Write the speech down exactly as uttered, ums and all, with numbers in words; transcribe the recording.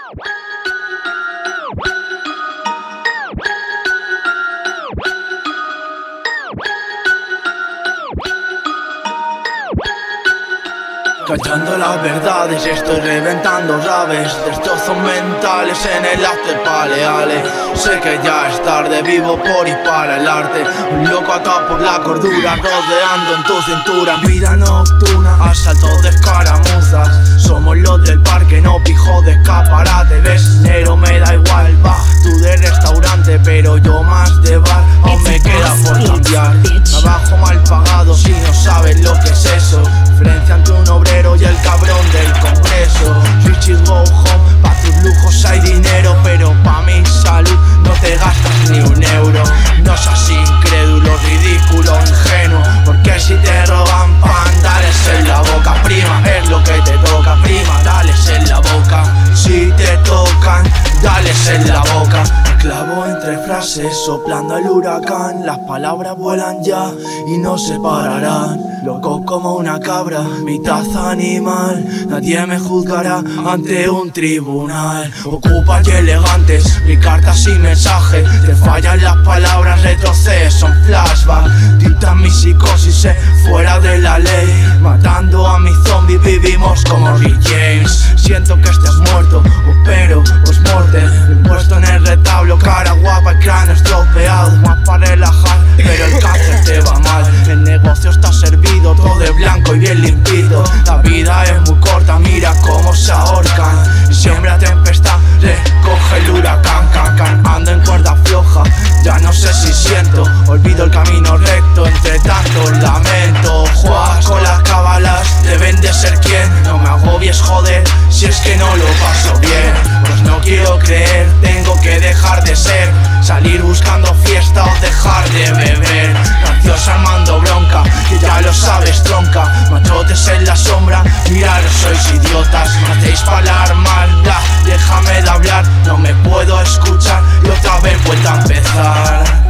Cachando las verdades, estoy reventando raves, destrozos mentales en el after paleale. Sé que ya es tarde, vivo por y para el arte. Un loco atado por la cordura, rodeando en tu cintura. Vida nocturna, asaltos de escaramuzas. Somos los del parque, no pijo de escaparate. Ves, dinero me da igual, va, tú de restaurante, pero yo más de bar. Aún me queda por cambiar. Trabajo mal pagado si no sabes lo que es eso. Diferencia entre un obrero y el cabrón del Congreso. Richie go home, pa' tus lujos hay dinero, pero pa' mi salud no te gastas ni un euro. No seas incrédulo, ridículo, ingenuo, porque si te roban pan, dales en la boca. Prima, es lo que te toca, prima, dales en la boca. Si te tocan, dales en la boca. Me clavo entre frases, soplando el huracán. Las palabras vuelan ya y no se pararán. Loco como una cabra, mitad animal. Nadie me juzgará ante un tribunal. Ocupas y elegantes, mi carta sin mensaje. Te fallan las palabras, retrocedes, son flashback. Dictan mi psicosis, eh, fuera de la ley. Matando a mi zombie, vivimos como Rick James. Siento que estés muerto, opero, post-morte. Impuesto en el retablo, cara guapa y cráneo estropeado. Más para relajar, pero el cáncer te va mal. El negocio está servido, todo de blanco y bien limpito. La vida es muy corta, mira cómo se ahorcan. Y siembra tempestad, recoge el huracán. Can, ando en cuerda floja, ya no sé si siento. Olvido el camino recto, entre tanto lamento. Juegas con las cábalas, deben de ser quien. No me agobies, joder, si es que no lo paso bien. Pues no quiero creer, tengo que dejar de ser. Salir buscando fiesta o dejar de beber. Gracioso armando bronca, que ya lo sabes, tronca. Machotes en la sombra, miraros, sois idiotas. Me hacéis palar mal, ya, déjame de hablar. No me puedo escuchar y otra vez vuelta a empezar.